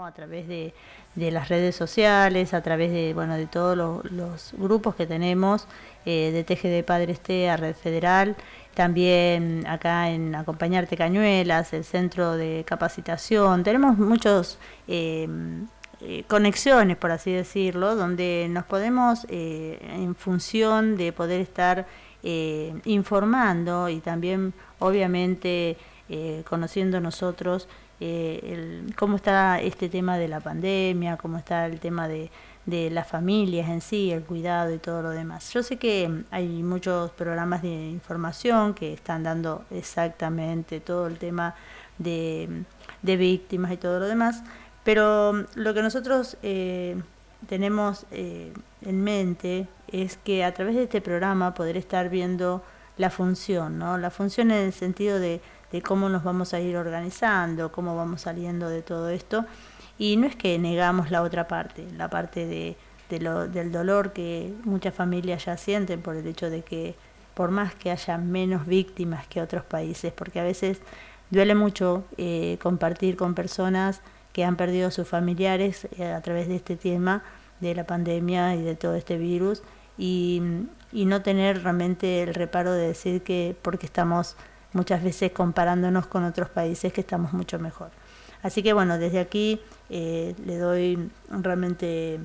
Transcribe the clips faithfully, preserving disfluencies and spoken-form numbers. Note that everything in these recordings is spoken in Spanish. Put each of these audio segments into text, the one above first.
¿no? A través de, de las redes sociales, a través de, bueno, de todos los, los grupos que tenemos, eh, de T G D Padres T a Red Federal, también acá en Acompañarte Cañuelas, el centro de capacitación. Tenemos muchos eh, eh, conexiones, por así decirlo, donde nos podemos, eh, en función de poder estar eh, informando y también, obviamente, eh, conociendo nosotros eh, el, cómo está este tema de la pandemia, cómo está el tema de, de las familias en sí, el cuidado y todo lo demás. Yo sé que hay muchos programas de información que están dando exactamente todo el tema de, de víctimas y todo lo demás, pero lo que nosotros eh, tenemos eh, en mente es que a través de este programa poder estar viendo la función, ¿no? La función en el sentido de, de cómo nos vamos a ir organizando, cómo vamos saliendo de todo esto. Y no es que negamos la otra parte, la parte de, de lo, del dolor que muchas familias ya sienten por el hecho de que por más que haya menos víctimas que otros países, porque a veces duele mucho eh, compartir con personas que han perdido a sus familiares eh, a través de este tema de la pandemia y de todo este virus, y, y no tener realmente el reparo de decir que porque estamos muchas veces comparándonos con otros países que estamos mucho mejor. Así que bueno, desde aquí eh, le doy realmente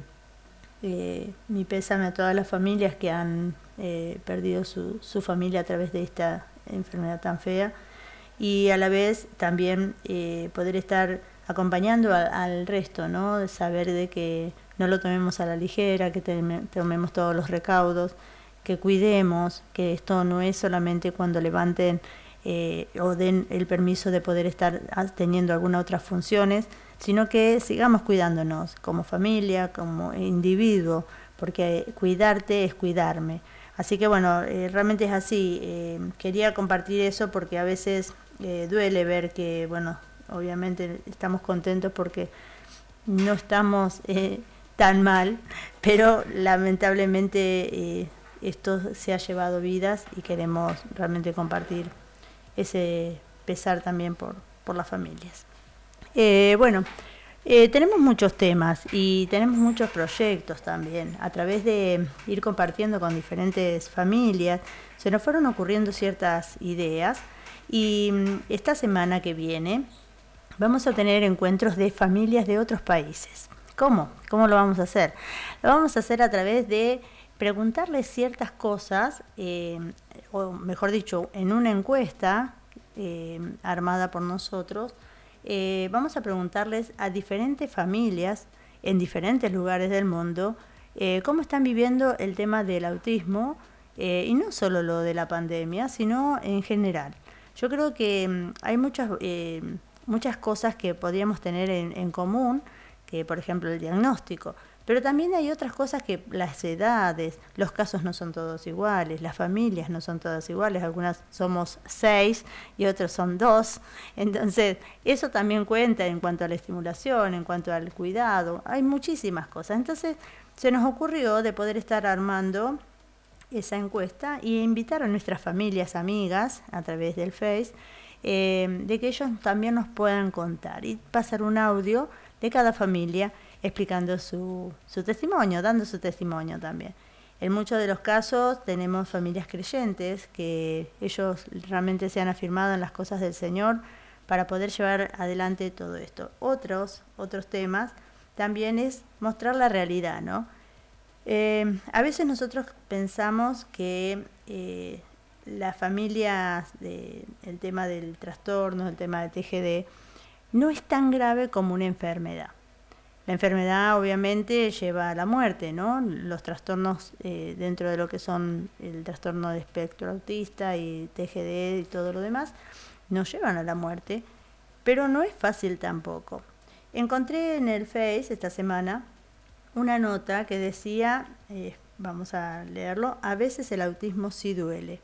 eh, mi pésame a todas las familias que han eh, perdido su, su familia a través de esta enfermedad tan fea, y a la vez también eh, poder estar acompañando a, al resto, ¿no? De saber de que no lo tomemos a la ligera, que te, tomemos todos los recaudos, que cuidemos, que esto no es solamente cuando levanten eh, o den el permiso de poder estar teniendo algunas otras funciones, sino que sigamos cuidándonos como familia, como individuo, porque cuidarte es cuidarme. Así que bueno, eh, realmente es así. Eh, quería compartir eso porque a veces eh, duele ver que, bueno, obviamente estamos contentos porque no estamos eh, tan mal, pero lamentablemente eh, esto se ha llevado vidas y queremos realmente compartir ese pesar también por, por las familias. Eh, bueno, eh, tenemos muchos temas y tenemos muchos proyectos también. A través de ir compartiendo con diferentes familias, se nos fueron ocurriendo ciertas ideas, y esta semana que viene vamos a tener encuentros de familias de otros países. ¿Cómo? ¿Cómo lo vamos a hacer? Lo vamos a hacer a través de preguntarles ciertas cosas, eh, o mejor dicho, en una encuesta eh, armada por nosotros. Eh, vamos a preguntarles a diferentes familias en diferentes lugares del mundo eh, cómo están viviendo el tema del autismo, eh, y no solo lo de la pandemia, sino en general. Yo creo que um, hay muchas, eh, muchas cosas que podríamos tener en, en común, que por ejemplo el diagnóstico, pero también hay otras cosas, que las edades, los casos no son todos iguales, las familias no son todas iguales, algunas somos seis y otros son dos, entonces eso también cuenta en cuanto a la estimulación, en cuanto al cuidado, hay muchísimas cosas. Entonces se nos ocurrió de poder estar armando esa encuesta y invitar a nuestras familias amigas a través del Face, eh, de que ellos también nos puedan contar y pasar un audio de cada familia explicando su, su testimonio, dando su testimonio también. En muchos de los casos tenemos familias creyentes que ellos realmente se han afirmado en las cosas del Señor para poder llevar adelante todo esto. Otros, otros temas también es mostrar la realidad, ¿no? Eh, a veces nosotros pensamos que eh, las familias, de, el tema del trastorno, el tema de T G D, no es tan grave como una enfermedad. La enfermedad obviamente lleva a la muerte, ¿no? Los trastornos eh, dentro de lo que son el trastorno de espectro autista y T G D y todo lo demás, nos llevan a la muerte, pero no es fácil tampoco. Encontré en el Face esta semana una nota que decía, eh, vamos a leerlo, a veces el autismo sí duele.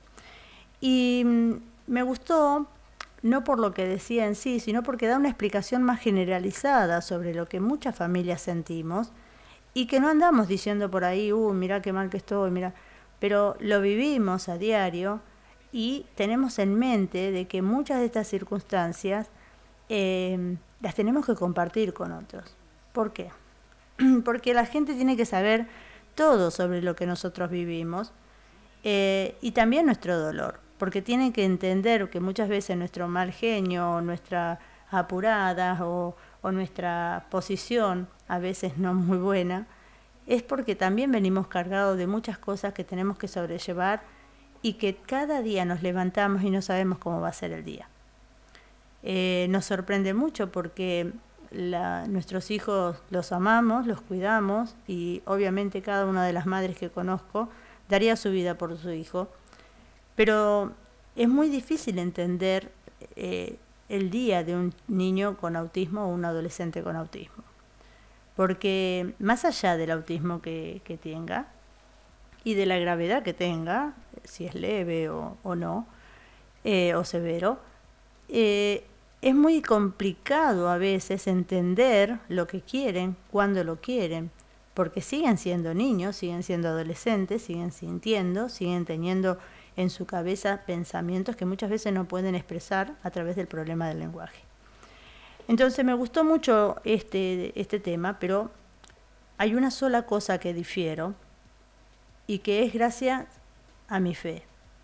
Y mm, me gustó, no por lo que decía en sí, sino porque da una explicación más generalizada sobre lo que muchas familias sentimos, y que no andamos diciendo por ahí, uh, mirá qué mal que estoy, mirá, pero lo vivimos a diario y tenemos en mente de que muchas de estas circunstancias eh, las tenemos que compartir con otros. ¿Por qué? Porque la gente tiene que saber todo sobre lo que nosotros vivimos eh, y también nuestro dolor, porque tienen que entender que muchas veces nuestro mal genio, nuestra apurada o, o nuestra posición, a veces no muy buena, es porque también venimos cargados de muchas cosas que tenemos que sobrellevar y que cada día nos levantamos y no sabemos cómo va a ser el día. Eh, nos sorprende mucho porque la, nuestros hijos los amamos, los cuidamos y obviamente cada una de las madres que conozco daría su vida por su hijo, pero es muy difícil entender eh, el día de un niño con autismo o un adolescente con autismo, porque más allá del autismo que, que tenga y de la gravedad que tenga, si es leve o, o no, eh, o severo, eh, es muy complicado a veces entender lo que quieren, cuándo lo quieren, porque siguen siendo niños, siguen siendo adolescentes, siguen sintiendo, siguen teniendo en su cabeza pensamientos que muchas veces no pueden expresar a través del problema del lenguaje. Entonces me gustó mucho este, este tema, pero hay una sola cosa que difiero y que es gracias a mi fe.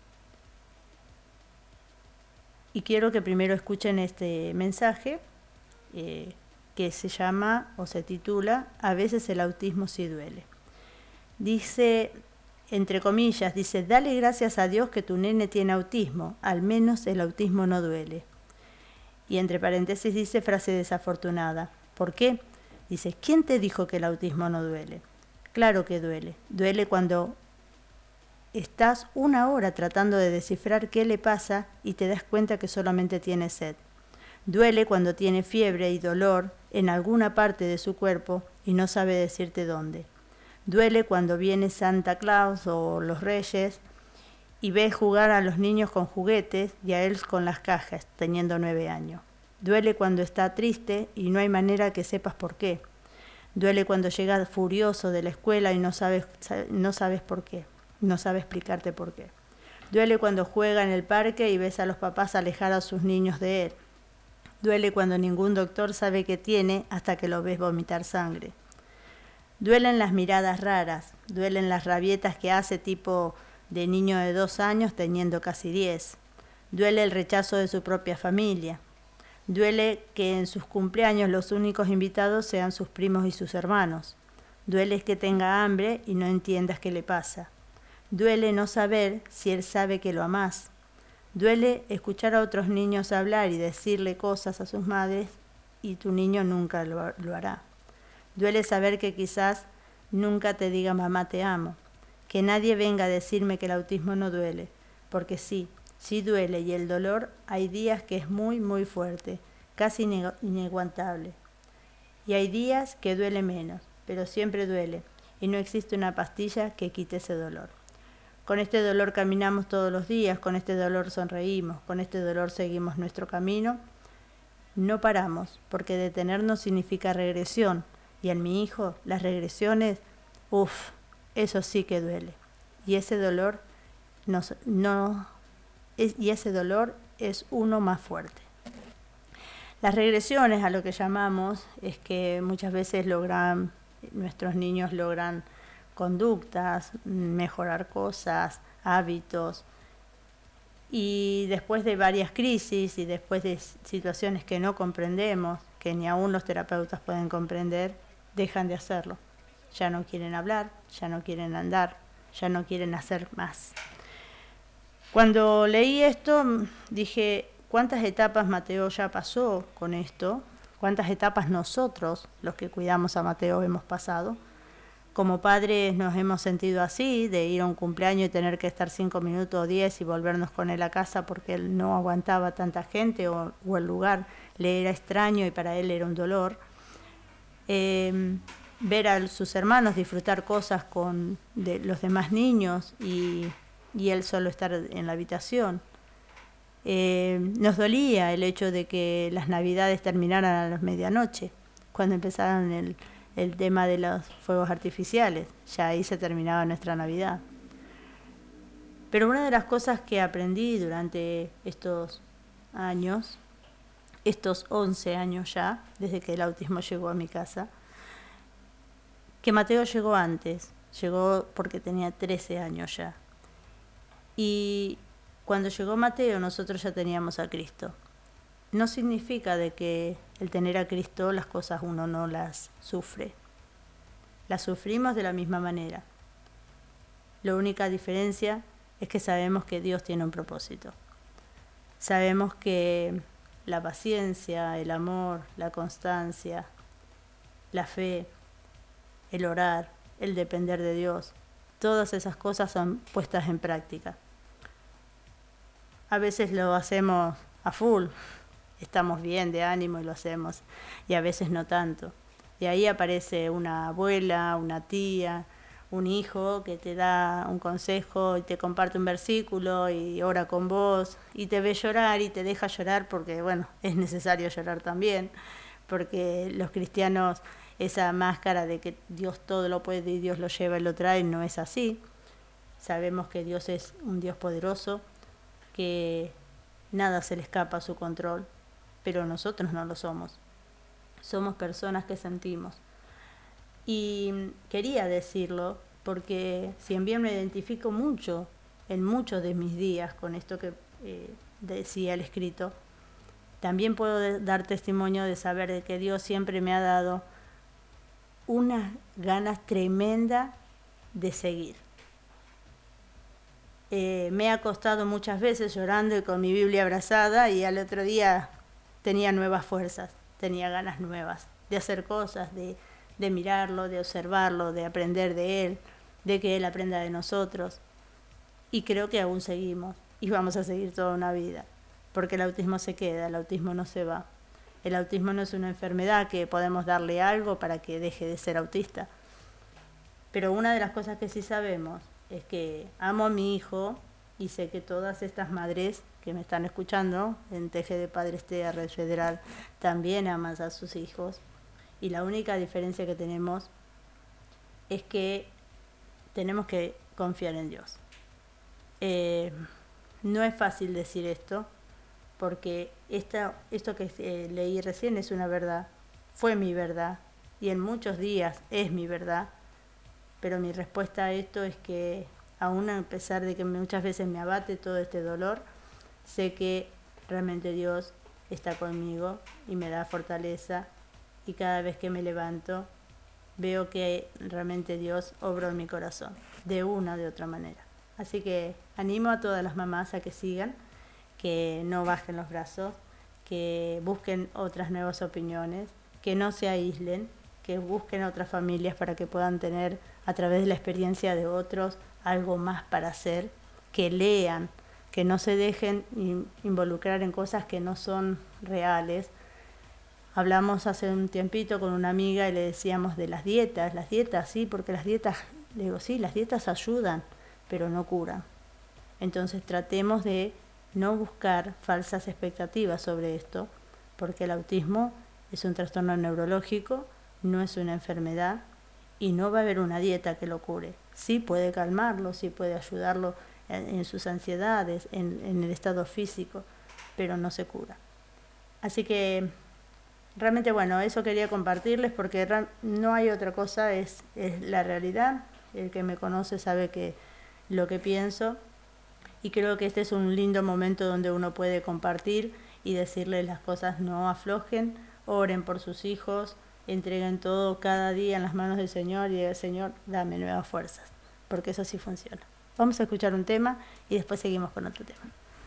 Y quiero que primero escuchen este mensaje eh, que se llama o se titula A veces el autismo sí duele. Dice, entre comillas, dice, dale gracias a Dios que tu nene tiene autismo, al menos el autismo no duele. Y entre paréntesis dice frase desafortunada. ¿Por qué? Dice, ¿quién te dijo que el autismo no duele? Claro que duele. Duele cuando estás una hora tratando de descifrar qué le pasa y te das cuenta que solamente tiene sed. Duele cuando tiene fiebre y dolor en alguna parte de su cuerpo y no sabe decirte dónde. Duele cuando viene Santa Claus o los Reyes y ves jugar a los niños con juguetes y a él con las cajas, teniendo nueve años. Duele cuando está triste y no hay manera que sepas por qué. Duele cuando llegas furioso de la escuela y no sabes, no sabes por qué. No sabe explicarte por qué. Duele cuando juega en el parque y ves a los papás alejar a sus niños de él. Duele cuando ningún doctor sabe qué tiene hasta que lo ves vomitar sangre. Duelen las miradas raras, duelen las rabietas que hace tipo de niño de dos años teniendo casi diez. Duele el rechazo de su propia familia. Duele que en sus cumpleaños los únicos invitados sean sus primos y sus hermanos. Duele que tenga hambre y no entiendas qué le pasa. Duele no saber si él sabe que lo amás. Duele escuchar a otros niños hablar y decirle cosas a sus madres y tu niño nunca lo, lo hará. Duele saber que quizás nunca te diga mamá te amo. Que nadie venga a decirme que el autismo no duele, porque sí, sí duele y el dolor hay días que es muy muy fuerte, casi inaguantable. Y hay días que duele menos, pero siempre duele y no existe una pastilla que quite ese dolor. Con este dolor caminamos todos los días, con este dolor sonreímos, con este dolor seguimos nuestro camino. No paramos, porque detenernos significa regresión. Y en mi hijo, las regresiones, uff, eso sí que duele. Y ese dolor, nos, no, es, y ese dolor es uno más fuerte. Las regresiones, a lo que llamamos, es que muchas veces logran, nuestros niños logran conductas, mejorar cosas, hábitos, y después de varias crisis y después de situaciones que no comprendemos, que ni aún los terapeutas pueden comprender, dejan de hacerlo. Ya no quieren hablar, ya no quieren andar, ya no quieren hacer más. Cuando leí esto, dije, ¿cuántas etapas Mateo ya pasó con esto? ¿Cuántas etapas nosotros, los que cuidamos a Mateo, hemos pasado? Como padres nos hemos sentido así, de ir a un cumpleaños y tener que estar cinco minutos o diez y volvernos con él a casa porque él no aguantaba tanta gente o, o el lugar le era extraño y para él era un dolor. Eh, ver a sus hermanos disfrutar cosas con de los demás niños y, y él solo estar en la habitación. Eh, nos dolía el hecho de que las navidades terminaran a las medianoche, cuando empezaron el... el tema de los fuegos artificiales, ya ahí se terminaba nuestra Navidad. Pero una de las cosas que aprendí durante estos años, estos once años ya, desde que el autismo llegó a mi casa, que Mateo llegó antes, llegó porque tenía trece años ya. Y cuando llegó Mateo nosotros ya teníamos a Cristo. No significa de que el tener a Cristo las cosas uno no las sufre. Las sufrimos de la misma manera. La única diferencia es que sabemos que Dios tiene un propósito. Sabemos que la paciencia, el amor, la constancia, la fe, el orar, el depender de Dios, todas esas cosas son puestas en práctica. A veces lo hacemos a full, estamos bien de ánimo y lo hacemos, y a veces no tanto. Y ahí aparece una abuela, una tía, un hijo que te da un consejo y te comparte un versículo y ora con vos y te ve llorar y te deja llorar porque, bueno, es necesario llorar también, porque los cristianos, esa máscara de que Dios todo lo puede y Dios lo lleva y lo trae, no es así. Sabemos que Dios es un Dios poderoso, que nada se le escapa a su control, pero nosotros no lo somos. Somos personas que sentimos. Y quería decirlo porque si bien me identifico mucho en muchos de mis días con esto que eh, decía el escrito, también puedo de- dar testimonio de saber de que Dios siempre me ha dado unas ganas tremendas de seguir. Eh, me ha costado muchas veces llorando y con mi Biblia abrazada, y al otro día tenía nuevas fuerzas, tenía ganas nuevas de hacer cosas, de, de mirarlo, de observarlo, de aprender de Él, de que Él aprenda de nosotros. Y creo que aún seguimos y vamos a seguir toda una vida, porque el autismo se queda, el autismo no se va. El autismo no es una enfermedad que podemos darle algo para que deje de ser autista. Pero una de las cosas que sí sabemos es que amo a mi hijo y sé que todas estas madres que me están escuchando en T G de Padres T A Red Federal también aman a sus hijos. Y la única diferencia que tenemos es que tenemos que confiar en Dios. Eh, no es fácil decir esto, porque esta, esto que eh, leí recién es una verdad, fue mi verdad, y en muchos días es mi verdad. Pero mi respuesta a esto es que, aún a pesar de que muchas veces me abate todo este dolor, sé que realmente Dios está conmigo y me da fortaleza, y cada vez que me levanto veo que realmente Dios obró en mi corazón, de una o de otra manera. Así que animo a todas las mamás a que sigan, que no bajen los brazos, que busquen otras nuevas opiniones, que no se aíslen, que busquen otras familias para que puedan tener, a través de la experiencia de otros, algo más para hacer, que lean, que no se dejen involucrar en cosas que no son reales. Hablamos hace un tiempito con una amiga y le decíamos de las dietas, las dietas sí, porque las dietas, le digo sí, las dietas ayudan, pero no curan. Entonces tratemos de no buscar falsas expectativas sobre esto, porque el autismo es un trastorno neurológico, no es una enfermedad, y no va a haber una dieta que lo cure. Sí puede calmarlo, sí puede ayudarlo en, en sus ansiedades, en, en el estado físico, pero no se cura. Así que realmente, bueno, eso quería compartirles, porque no hay otra cosa, es, es la realidad. El que me conoce sabe que lo que pienso, y creo que este es un lindo momento donde uno puede compartir y decirles las cosas: no aflojen, oren por sus hijos, entreguen todo cada día en las manos del Señor y digan: Señor, dame nuevas fuerzas, porque eso sí funciona. Vamos a escuchar un tema y después seguimos con otro tema.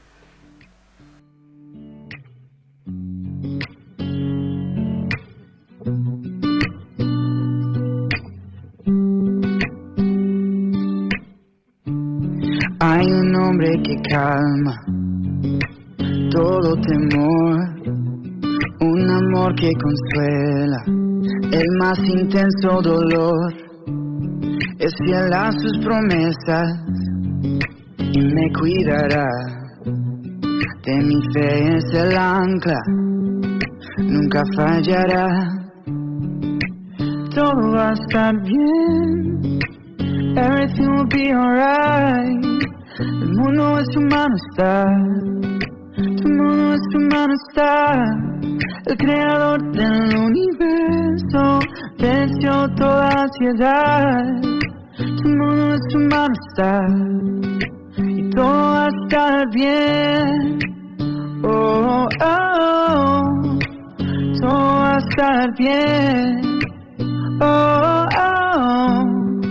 Hay un nombre que calma todo temor, un amor que consuela el más intenso dolor. Es fiel a sus promesas y me cuidará. De mi fe es el ancla, nunca fallará. Todo va a estar bien, everything will be alright. El mundo es su malestar, tu mundo es su malestar. el creador del universo, venció toda ansiedad. Tu mundo es tu malestar y todo va a estar bien. Oh, oh, oh, todo va a estar bien. Oh, oh, oh.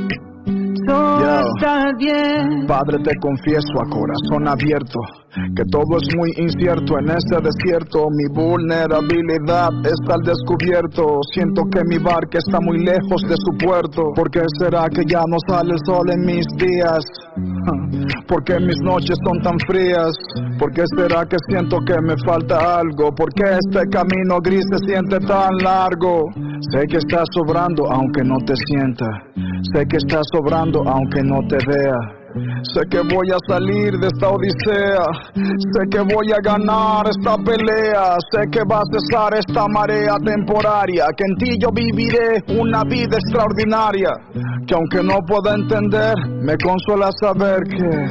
Yo, bien. Padre, te confieso a corazón abierto que todo es muy incierto en este desierto. Mi vulnerabilidad está al descubierto. Siento que mi barca está muy lejos de su puerto. ¿Por qué será que ya no sale el sol en mis días? ¿Por qué mis noches son tan frías? ¿Por qué será que siento que me falta algo? ¿Por qué este camino gris se siente tan largo? Sé que estás sobrando aunque no te sienta. Sé que estás sobrando aunque no te vea. Sé que voy a salir de esta odisea. Sé que voy a ganar esta pelea. Sé que va a cesar esta marea temporaria. Que en ti yo viviré una vida extraordinaria. Que aunque no pueda entender, me consuela saber que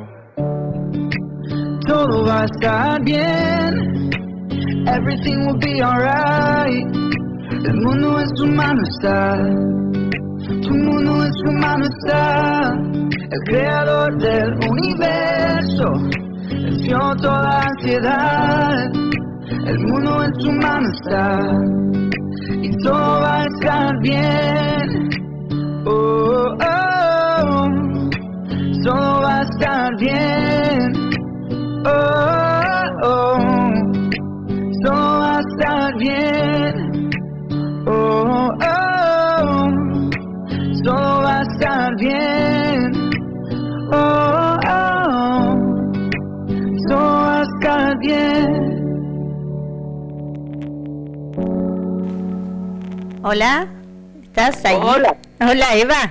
todo va a estar bien. Everything will be alright. El mundo en su mano está. Tu mundo en su mano está. El creador del universo venció toda ansiedad. El mundo en su mano está y todo va a estar bien. Oh, oh, oh. Todo va a estar bien. Oh, oh, oh. Todo va a estar bien. Oh, oh, oh. Todo va a estar bien. Oh, oh, oh. Todo va a estar bien. Hola, ¿estás ahí? Hola. Hola, Eva.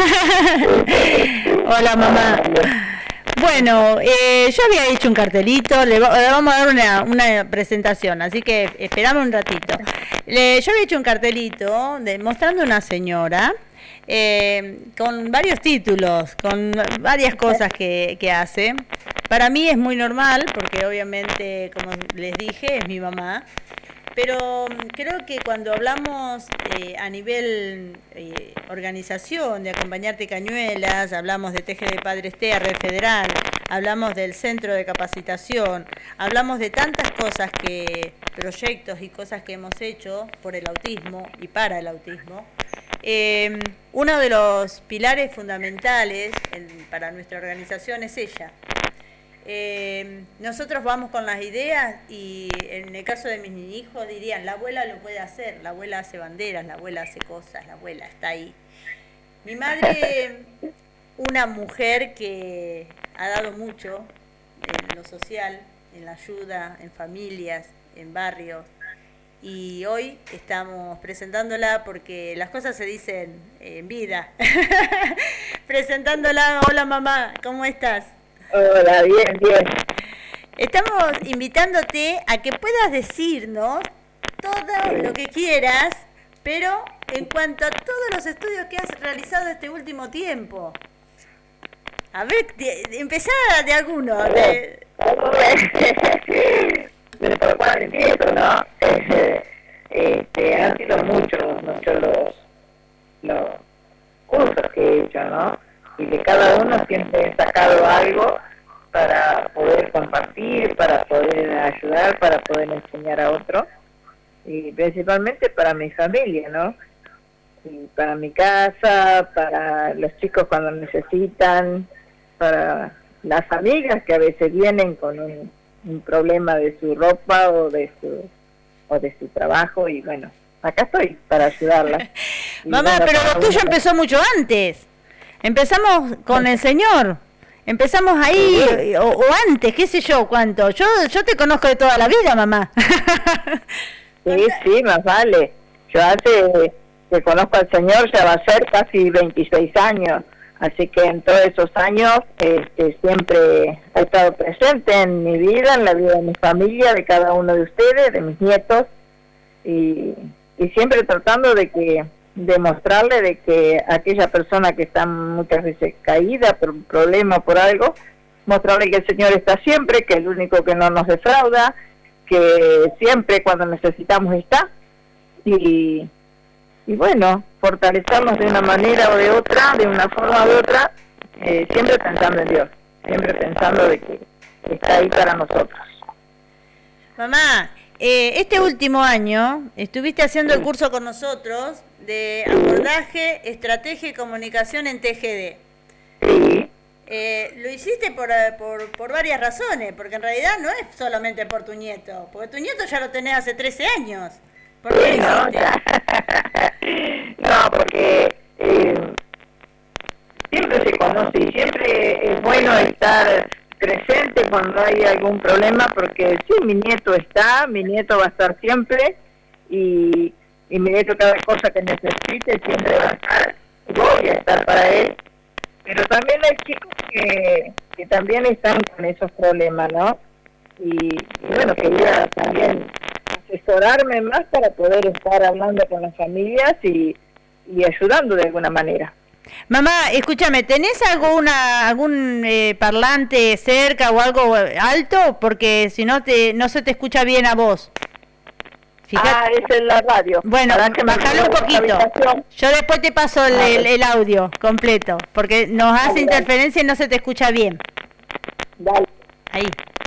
Hola, mamá. Bueno, eh, yo había hecho un cartelito, le, va, le vamos a dar una, una presentación, así que esperamos un ratito. Le, yo había hecho un cartelito de, mostrando una señora eh, con varios títulos, con varias cosas que, que hace. Para mí es muy normal, porque obviamente, como les dije, es mi mamá. Pero creo que cuando hablamos eh, a nivel eh, organización de Acompañarte Cañuelas, hablamos de Teje de Padre Esté a Red Federal, hablamos del centro de capacitación, hablamos de tantas cosas que, proyectos y cosas que hemos hecho por el autismo y para el autismo. Eh, uno de los pilares fundamentales en, para nuestra organización es ella. Eh, nosotros vamos con las ideas y en el caso de mis hijos dirían, la abuela lo puede hacer, la abuela hace banderas, la abuela hace cosas, la abuela está ahí. Mi madre, una mujer que ha dado mucho en lo social, en la ayuda, en familias, en barrios, y hoy estamos presentándola porque las cosas se dicen en vida. Presentándola, hola mamá, ¿cómo estás? Hola, bien, bien. Estamos invitándote a que puedas decirnos todo lo que quieras, pero en cuanto a todos los estudios que has realizado este último tiempo. A ver, empezá de alguno. De... Pero por cuál empiezo, ¿no? Este, han sido muchos, muchos los, los cursos que he hecho, ¿no? Y de cada uno siempre he sacado algo para poder compartir, para poder ayudar, para poder enseñar a otro, y principalmente para mi familia, ¿no? Y para mi casa, para los chicos cuando necesitan, para las amigas que a veces vienen con un, un problema de su ropa o de su o de su trabajo, y bueno, acá estoy para ayudarlas. Mamá, bueno, pero lo tuyo empezó mucho antes. Empezamos con el Señor, empezamos ahí, sí. o, o antes, qué sé yo, cuánto. Yo yo te conozco de toda la vida, mamá. Sí, sí, más vale. Yo hace que conozco al Señor, ya va a ser casi veintiséis años, así que en todos esos años este, siempre ha estado presente en mi vida, en la vida de mi familia, de cada uno de ustedes, de mis nietos, y, y siempre tratando de que demostrarle de que aquella persona que está muchas veces caída por un problema, por algo, mostrarle que el Señor está siempre, que es el único que no nos defrauda, que siempre cuando necesitamos está, y, y bueno, fortalecernos de una manera o de otra, de una forma o de otra, eh, siempre pensando en Dios, siempre pensando de que está ahí para nosotros. Mamá, eh, este último año estuviste haciendo el curso con nosotros de abordaje, estrategia y comunicación en T G D. Sí. Eh, lo hiciste por, por, por varias razones, porque en realidad no es solamente por tu nieto, porque tu nieto ya lo tenés hace trece años. ¿Por qué Sí, lo no, hiciste? no, porque eh, siempre se conoce y siempre es bueno estar presente cuando hay algún problema, porque sí, mi nieto está, mi nieto va a estar siempre, y, y mi nieto cada cosa que necesite siempre va a estar, voy a estar para él. Pero también hay chicos que, que también están con esos problemas, ¿no? Y, y bueno, quería también asesorarme más para poder estar hablando con las familias y, y ayudando de alguna manera. Mamá, escúchame, ¿tenés alguna, algún eh, parlante cerca o algo alto? Porque si no te no se te escucha bien a vos. Fijate. Ah, esa es la radio. Bueno, bájalo un poquito. Yo después te paso el, el, el audio completo, porque nos hace dale, interferencia dale. Y no se te escucha bien. Dale. Ahí.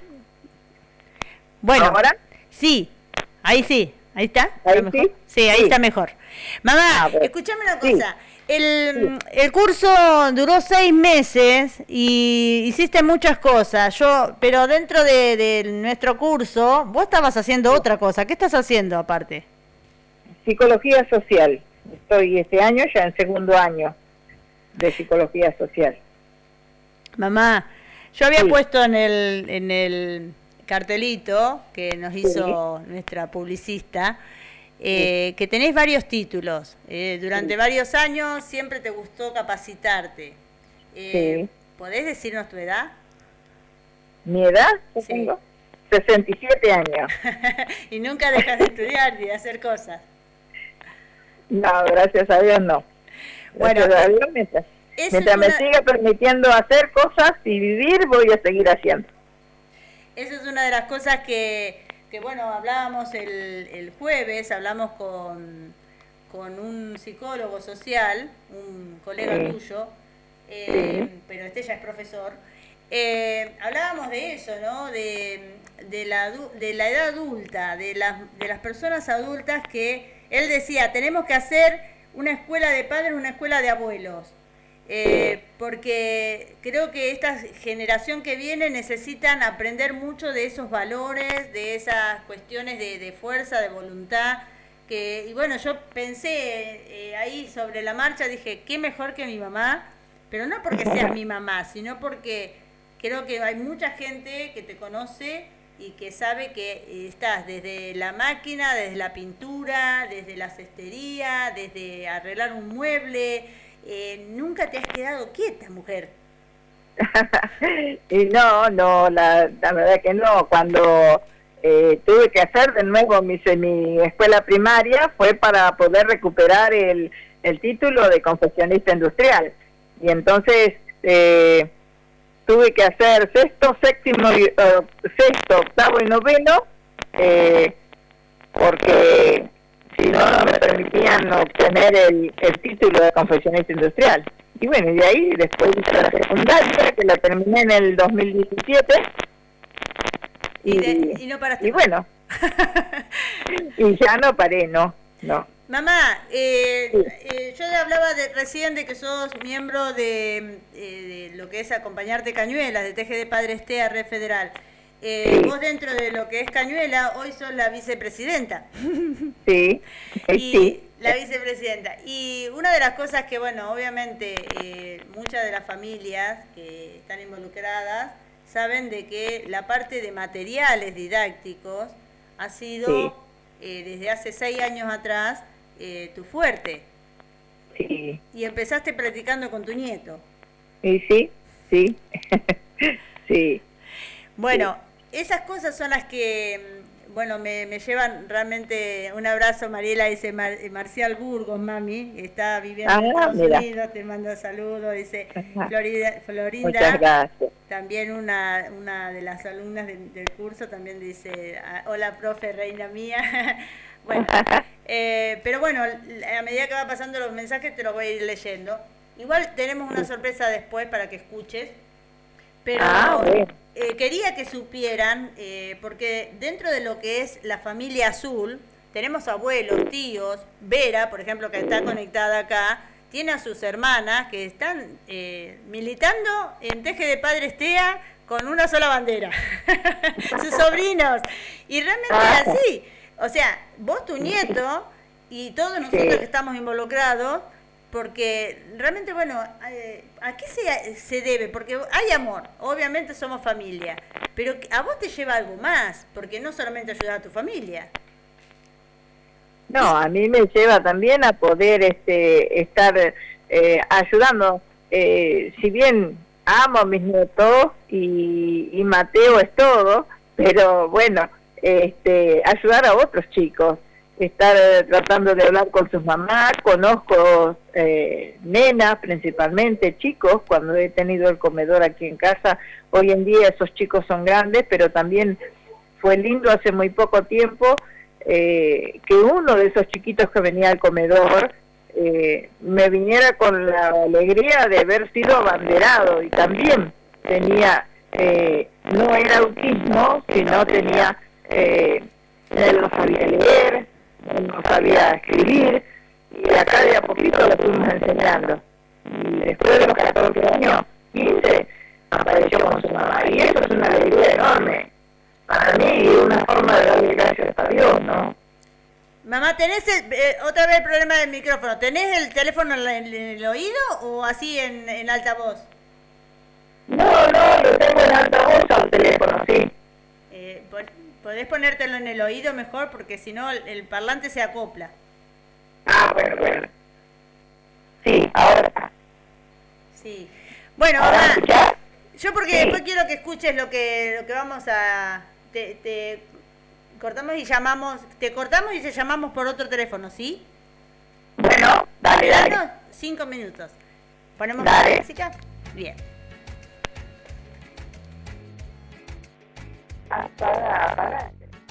Bueno, ¿ahora? Sí, ahí sí. Ahí está. ¿Ahí ¿Está sí? mejor? Sí, ahí sí. Está mejor. Mamá, ah, escúchame una cosa. Sí. El, sí. el curso duró seis meses y hiciste muchas cosas, yo, pero dentro de, de nuestro curso, vos estabas haciendo otra cosa. ¿Qué estás haciendo aparte? Psicología social. Estoy este año ya en segundo año de psicología social. Mamá, yo había sí. puesto en el, en el cartelito que nos hizo sí. nuestra publicista, Eh, sí. que tenés varios títulos, eh, durante sí. varios años siempre te gustó capacitarte. Eh, sí. ¿Podés decirnos tu edad? ¿Mi edad? Sí. Tengo sesenta y siete años. ¿Y nunca dejas de estudiar ni de hacer cosas? No, gracias a Dios no. Gracias bueno, a Dios, mientras, mientras me una... siga permitiendo hacer cosas y vivir, voy a seguir haciendo. Esa es una de las cosas que... que bueno, hablábamos el, el jueves, hablamos con, con un psicólogo social, un colega sí. tuyo, eh, sí. pero este ya es profesor, eh, hablábamos de eso, ¿no? De, de, la, de la edad adulta, de las, de las personas adultas que él decía, tenemos que hacer una escuela de padres, una escuela de abuelos. Eh, porque creo que esta generación que viene necesitan aprender mucho de esos valores, de esas cuestiones de, de fuerza, de voluntad, que y bueno, yo pensé eh, ahí sobre la marcha, dije, qué mejor que mi mamá, pero no porque seas mi mamá, sino porque creo que hay mucha gente que te conoce y que sabe que estás desde la máquina, desde la pintura, desde la cestería, desde arreglar un mueble. Eh, nunca te has quedado quieta, mujer. Y no, no, la, la verdad que no. Cuando eh, tuve que hacer de nuevo mi, mi escuela primaria fue para poder recuperar el, el título de confeccionista industrial. Y entonces eh, tuve que hacer sexto, séptimo, uh, sexto, octavo y noveno, eh, porque si no, no me permitían obtener el, el título de confeccionista industrial. Y bueno, y de ahí después hice la secundaria, que la terminé en el dos mil diecisiete. Y, y, de, y no paraste. Y bueno, y ya no paré, no, no. Mamá, eh, sí. eh, yo le hablaba de, recién de que sos miembro de, eh, de lo que es Acompañarte Cañuelas, de T G D Padres T, a Red Federal. Eh, sí. Vos dentro de lo que es Cañuela, hoy sos la vicepresidenta. Sí, y sí. La vicepresidenta. Y una de las cosas que, bueno, obviamente eh, muchas de las familias que están involucradas saben de que la parte de materiales didácticos ha sido, sí. eh, desde hace seis años atrás, eh, tu fuerte. Sí. Y empezaste practicando con tu nieto. Y sí, sí, sí. Bueno, sí. Esas cosas son las que, bueno, me, me llevan realmente. Un abrazo, Mariela, dice Mar, Marcial Burgos, mami, está viviendo ah, en Estados mira. Unidos, te manda saludos, dice Florida, Florinda. Muchas gracias. también una, una de las alumnas de, del curso también dice, hola profe, reina mía. Bueno, eh, pero bueno, a medida que va pasando los mensajes te los voy a ir leyendo. Igual tenemos una sorpresa después para que escuches, pero ah, eh, quería que supieran, eh, porque dentro de lo que es la familia azul, tenemos abuelos, tíos, Vera, por ejemplo, que está conectada acá, tiene a sus hermanas que están eh, militando en Teje de Padre Estea con una sola bandera, sus sobrinos, y realmente es así. O sea, vos, tu nieto, y todos nosotros sí. que estamos involucrados, porque realmente, bueno, eh, ¿a qué se, se debe? Porque hay amor, obviamente somos familia, pero a vos te lleva algo más, porque no solamente ayudar a tu familia. No, a mí me lleva también a poder este, estar eh, ayudando, eh, si bien amo a mis nietos y, y Mateo es todo, pero bueno, este, ayudar a otros chicos, estar eh, tratando de hablar con sus mamás, conozco eh, nenas principalmente, chicos, cuando he tenido el comedor aquí en casa, hoy en día esos chicos son grandes, pero también fue lindo hace muy poco tiempo eh, que uno de esos chiquitos que venía al comedor eh, me viniera con la alegría de haber sido abanderado y también tenía, eh, no era autismo, sino tenía... Eh, él no sabía leer, él no sabía escribir, y acá de a poquito lo fuimos enseñando. Y después de los catorce años, quince, apareció con su mamá, y eso es una alegría enorme para mí, y una forma de darle gracias a Dios, ¿no? Mamá, ¿tenés el, eh, otra vez el problema del micrófono? ¿Tenés el teléfono en, en, en el oído o así en, en altavoz? No, no, lo tengo en altavoz al teléfono, sí. Eh, ¿Podés ponértelo en el oído mejor? Porque si no, el, el parlante se acopla. Ah, bueno, bueno. Sí, ahora. Sí. Bueno, mamá, yo porque sí. después quiero que escuches lo que lo que vamos a... Te, te cortamos y llamamos... Te cortamos y te llamamos por otro teléfono, ¿sí? Bueno, dale, dale. Cinco minutos. ¿Ponemos dale. la música? Bien. Apaga, apaga.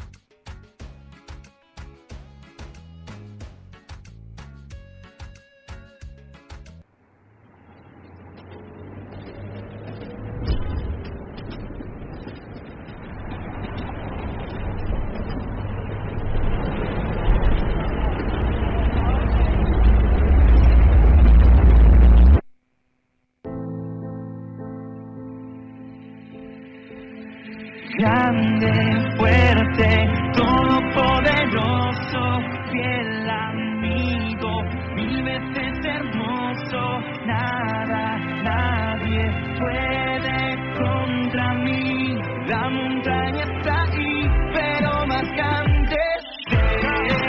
Grande, fuerte, todopoderoso, fiel amigo, mil veces hermoso, nada, nadie puede contra mí, la montaña está ahí, pero más grande sé,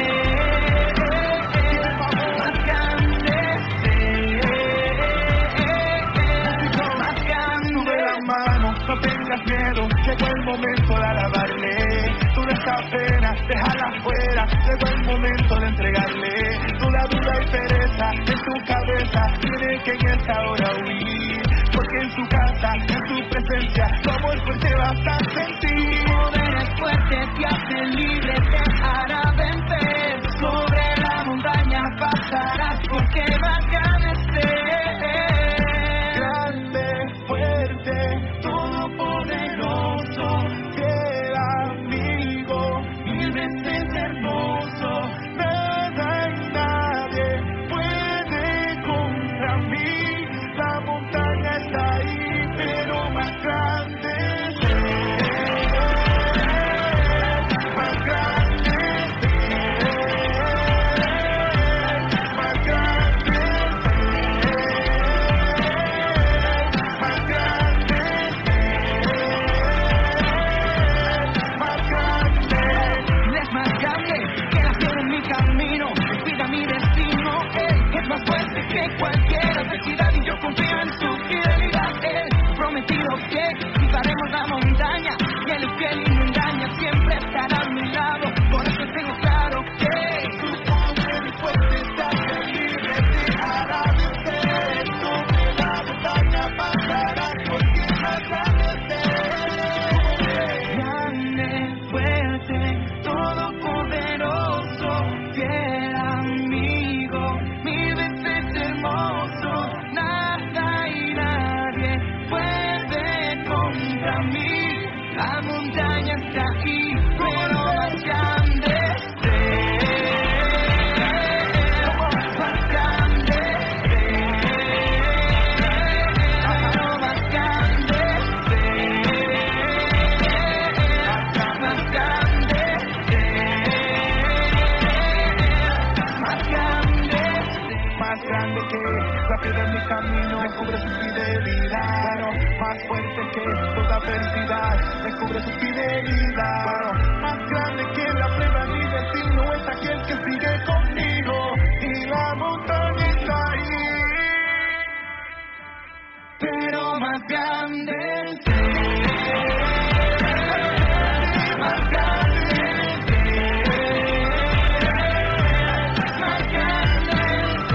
más grande sé, más grande. Sube la mano, no tengas miedo, llegó el momento de alabarle, toda esta pena, déjala fuera, llegó el momento de entregarle, toda duda y pereza en tu cabeza, tiene que en esta hora huir, porque en su casa, en su presencia, tu amor fuerte vas a sentir, poder es fuerte, te hace libre, te hará vencer, sobre la montaña pasarás, porque más grande sé, grande, fuerte, todopoderoso, fiel amigo, mil veces hermoso, nada y nadie puede contra mí, la montaña está ahí, pero más grande es, más grande es, más grande es, más grande es más fuerte que cualquier adversidad y yo confío en su fidelidad. Él prometido que quitaremos la montaña y él es fiel y no engaña, siempre estará a mi lado. Por eso tengo claro que su poder y fuerte te hace libre, te hará vencer. Sobre la montaña pasarás porque más grande más grande que la piedra en mi camino, descubre su fidelidad. Bueno, más fuerte que toda adversidad, descubre su fidelidad. Bueno, más grande que la prueba, mi destino es aquel que sigue conmigo. Y la montaña está ahí, pero más grande es Él. Más grande es Él. Más grande es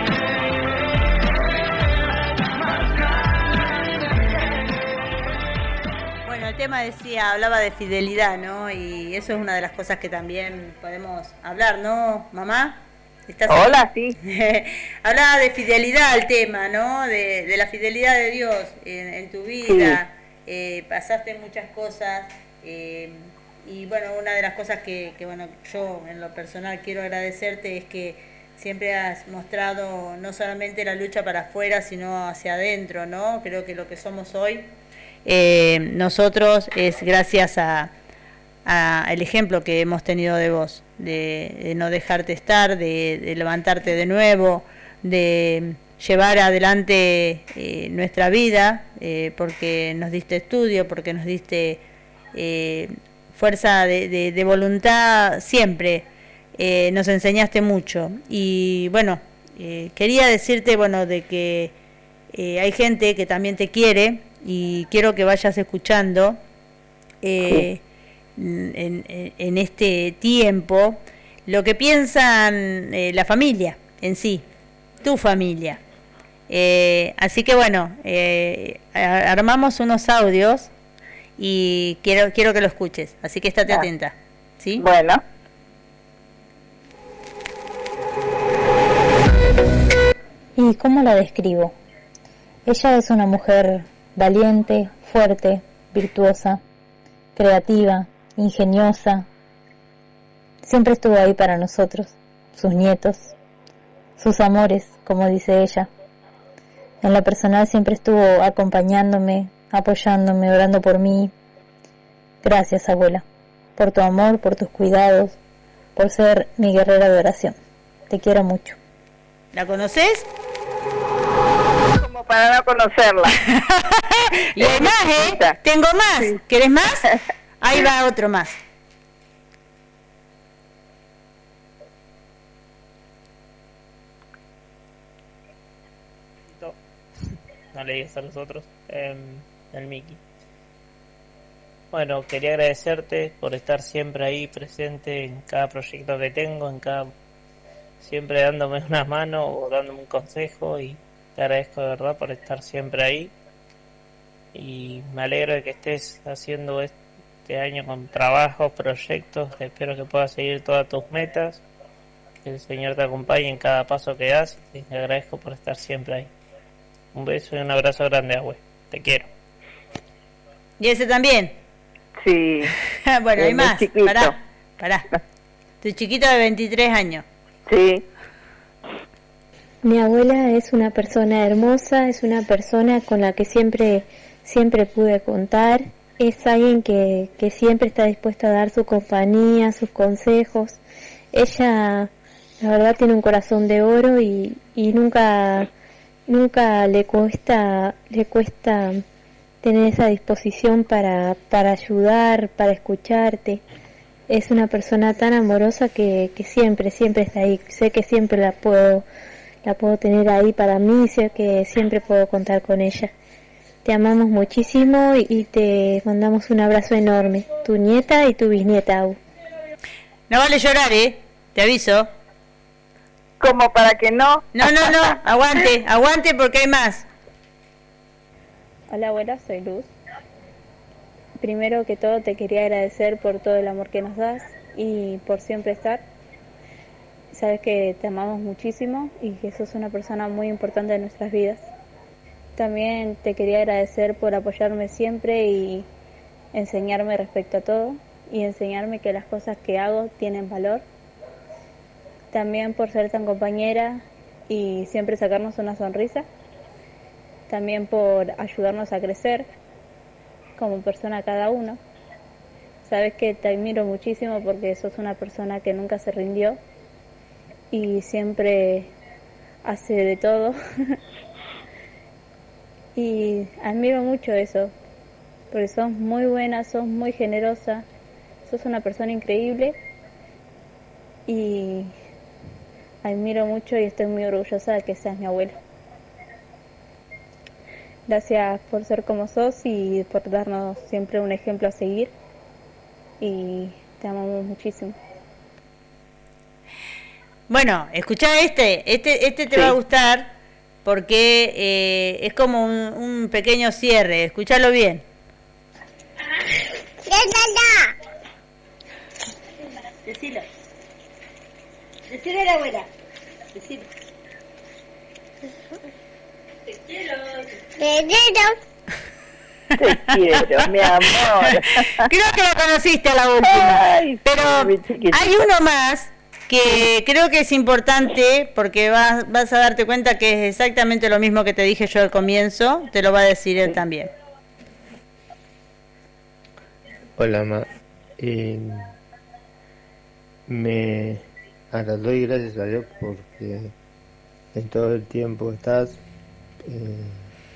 Él. Más grande. Bueno, el tema decía, hablaba de fidelidad, ¿no? Y eso es una de las cosas que también podemos hablar, ¿no, mamá? ¿Estás Hola, ahí? sí. Hablaba de fidelidad el tema, ¿no? De, de la fidelidad de Dios en, en tu vida. Sí. Eh, pasaste muchas cosas. Eh, y bueno, una de las cosas que, que, bueno, yo en lo personal quiero agradecerte es que siempre has mostrado no solamente la lucha para afuera, sino hacia adentro, ¿no? Creo que lo que somos hoy, eh, nosotros, es gracias a... A el ejemplo que hemos tenido de vos, de, de no dejarte estar, de, de levantarte de nuevo, de llevar adelante eh, nuestra vida, eh, porque nos diste estudio, porque nos diste eh, fuerza de, de, de voluntad siempre, eh, nos enseñaste mucho. Y bueno, eh, quería decirte, bueno, de que eh, hay gente que también te quiere y quiero que vayas escuchando. Eh, sí. En, en, en este tiempo lo que piensan eh, la familia en sí, tu familia, eh, así que bueno, eh, armamos unos audios y quiero quiero que lo escuches, así que estate ah. atenta, ¿sí? Bueno. ¿Y cómo la describo? Ella es una mujer valiente, fuerte, virtuosa, creativa, ingeniosa. Siempre estuvo ahí para nosotros, sus nietos, sus amores, como dice ella. En lo personal siempre estuvo acompañándome, apoyándome, orando por mí. Gracias, abuela, por tu amor, por tus cuidados, por ser mi guerrera de oración. Te quiero mucho. ¿La conoces? Como para no conocerla. Y hay más, ¿eh? Tengo más. Sí. ¿Querés más? Ahí va otro más. No le digas a los otros, eh, el Miki. Bueno, quería agradecerte por estar siempre ahí presente en cada proyecto que tengo, en cada siempre dándome una mano o dándome un consejo, y te agradezco de verdad por estar siempre ahí. Y me alegro de que estés haciendo este este año con trabajos, proyectos. Espero que puedas seguir todas tus metas, que el Señor te acompañe en cada paso que das, y te agradezco por estar siempre ahí. Un beso y un abrazo grande, abue. Te quiero. ¿Y ese también? Sí. Bueno, hay más. Chiquito. Pará, pará. Tu chiquito de veintitrés años. Sí. Mi abuela es una persona hermosa, es una persona con la que siempre, siempre pude contar. Es alguien que, que siempre está dispuesto a dar su compañía, sus consejos. Ella, la verdad, tiene un corazón de oro y, y nunca, nunca le cuesta, le cuesta tener esa disposición para, para ayudar, para escucharte. Es una persona tan amorosa que, que siempre, siempre está ahí. Sé que siempre la puedo, la puedo tener ahí para mí, sé que siempre puedo contar con ella. Te amamos muchísimo y te mandamos un abrazo enorme. Tu nieta y tu bisnieta, Au. No vale llorar, ¿eh? Te aviso. Como para que no. No, no, no. Aguante, aguante porque hay más. Hola, abuela, soy Luz. Primero que todo te quería agradecer por todo el amor que nos das y por siempre estar. Sabes que te amamos muchísimo y que sos una persona muy importante en nuestras vidas. También te quería agradecer por apoyarme siempre y enseñarme respecto a todo y enseñarme que las cosas que hago tienen valor. También por ser tan compañera y siempre sacarnos una sonrisa. También por ayudarnos a crecer como persona cada uno. Sabes que te admiro muchísimo porque sos una persona que nunca se rindió y siempre hace de todo. Y admiro mucho eso, porque sos muy buena, sos muy generosa, sos una persona increíble y admiro mucho y estoy muy orgullosa de que seas mi abuela. Gracias por ser como sos y por darnos siempre un ejemplo a seguir y te amamos muchísimo. Bueno, escuchá este, este, este te sí. va a gustar porque eh, es como un, un pequeño cierre, escuchalo bien. Decilo. Decilo a la abuela. Decilo. Te quiero. Te quiero. Te quiero, mi amor. Creo que lo conociste a la última. Ay, pero hay uno más que creo que es importante porque vas, vas a darte cuenta que es exactamente lo mismo que te dije yo al comienzo, te lo va a decir él también. Hola, ma. Eh, me ahora doy gracias a Dios porque en todo el tiempo estás eh,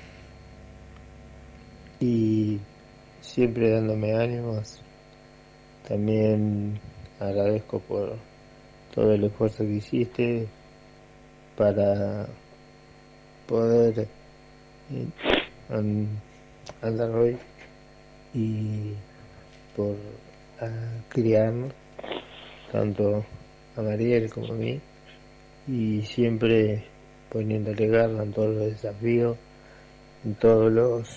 y siempre dándome ánimos. También agradezco por todo el esfuerzo que hiciste para poder eh, andar hoy y por uh, criarnos tanto a Mariel como a mí y siempre poniéndole garra en todos los desafíos, en todos los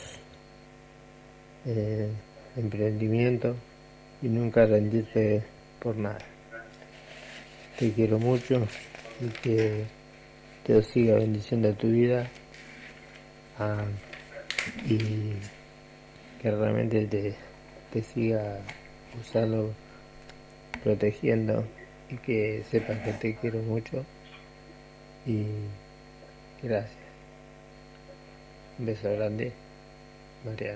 eh, emprendimientos y nunca rendirte por nada. Te quiero mucho y que te siga bendiciendo tu vida uh, y que realmente te, te siga usando, protegiendo y que sepas que te quiero mucho y gracias. Un beso grande, Mariana.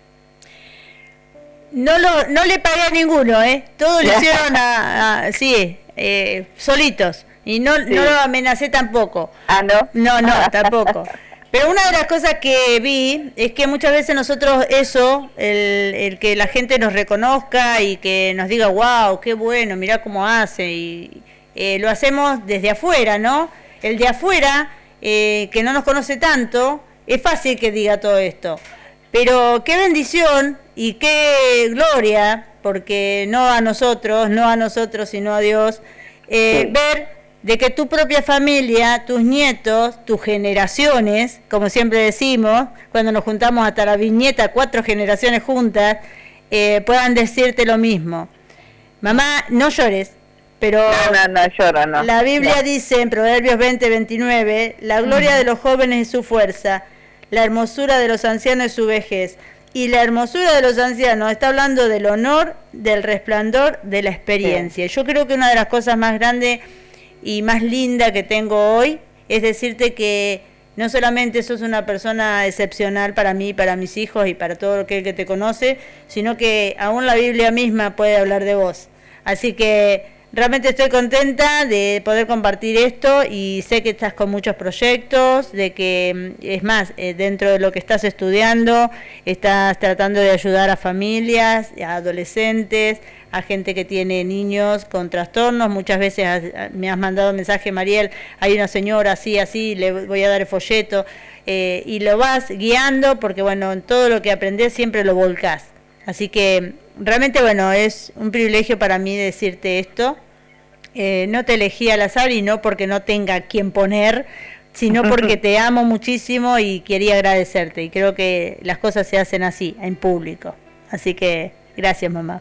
No lo, no le pagué a ninguno, ¿eh? Todos lo hicieron a, a sí, eh, solitos. Y no, sí. no lo amenacé tampoco. Ah, ¿no? No, no, tampoco. Pero una de las cosas que vi es que muchas veces nosotros eso, el, el que la gente nos reconozca y que nos diga, wow, qué bueno, mirá cómo hace, y eh, lo hacemos desde afuera, ¿no? El de afuera, eh, que no nos conoce tanto, es fácil que diga todo esto. Pero qué bendición y qué gloria, porque no a nosotros, no a nosotros, sino a Dios, eh, sí. ver de que tu propia familia, tus nietos, tus generaciones, como siempre decimos, cuando nos juntamos hasta la viñeta, cuatro generaciones juntas, eh, puedan decirte lo mismo. Mamá, no llores, pero no, no, no lloro, no. La Biblia no. dice en Proverbios veinte veintinueve, la gloria uh-huh. de los jóvenes es su fuerza, la hermosura de los ancianos es su vejez. Y la hermosura de los ancianos está hablando del honor, del resplandor, de la experiencia. Sí. Yo creo que una de las cosas más grandes y más linda que tengo hoy es decirte que no solamente sos una persona excepcional para mí, para mis hijos y para todo aquel que te conoce, sino que aún la Biblia misma puede hablar de vos. Así que realmente estoy contenta de poder compartir esto y sé que estás con muchos proyectos, de que, es más, dentro de lo que estás estudiando, estás tratando de ayudar a familias, a adolescentes, a gente que tiene niños con trastornos. Muchas veces has, me has mandado mensaje, Mariel, hay una señora así, así, le voy a dar el folleto, eh, y lo vas guiando porque, bueno, en todo lo que aprendés siempre lo volcás. Así que realmente, bueno, es un privilegio para mí decirte esto. Eh, no te elegí al azar y no porque no tenga quien poner, sino porque te amo muchísimo y quería agradecerte. Y creo que las cosas se hacen así, en público. Así que gracias, mamá.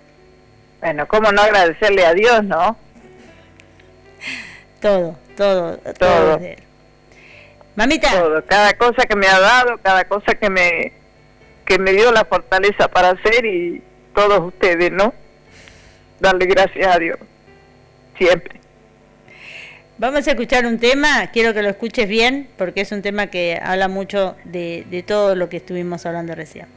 Bueno, ¿cómo no agradecerle a Dios, no? Todo, todo, todo. todo. Mamita. Todo, cada cosa que me ha dado, cada cosa que me, que me dio la fortaleza para hacer y todos ustedes, ¿no? Darle gracias a Dios. Siempre. Vamos a escuchar un tema, quiero que lo escuches bien, porque es un tema que habla mucho de, de todo lo que estuvimos hablando recién.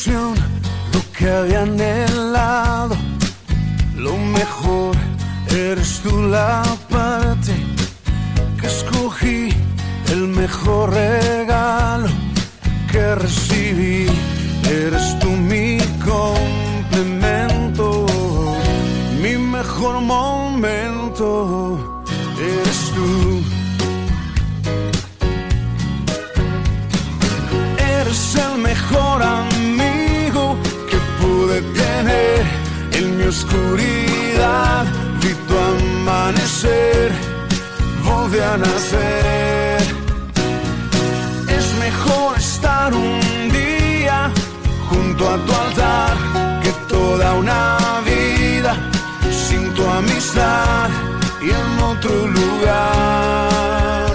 ilusión, lo que había anhelado, lo mejor, eres tú la parte que escogí, el mejor regalo que recibí, eres tú mi complemento, mi mejor momento, eres tú. Eres el mejor amigo que pude tener en mi oscuridad. Vi tu amanecer, volví a nacer. Es mejor estar un día junto a tu altar que toda una vida sin tu amistad y en otro lugar.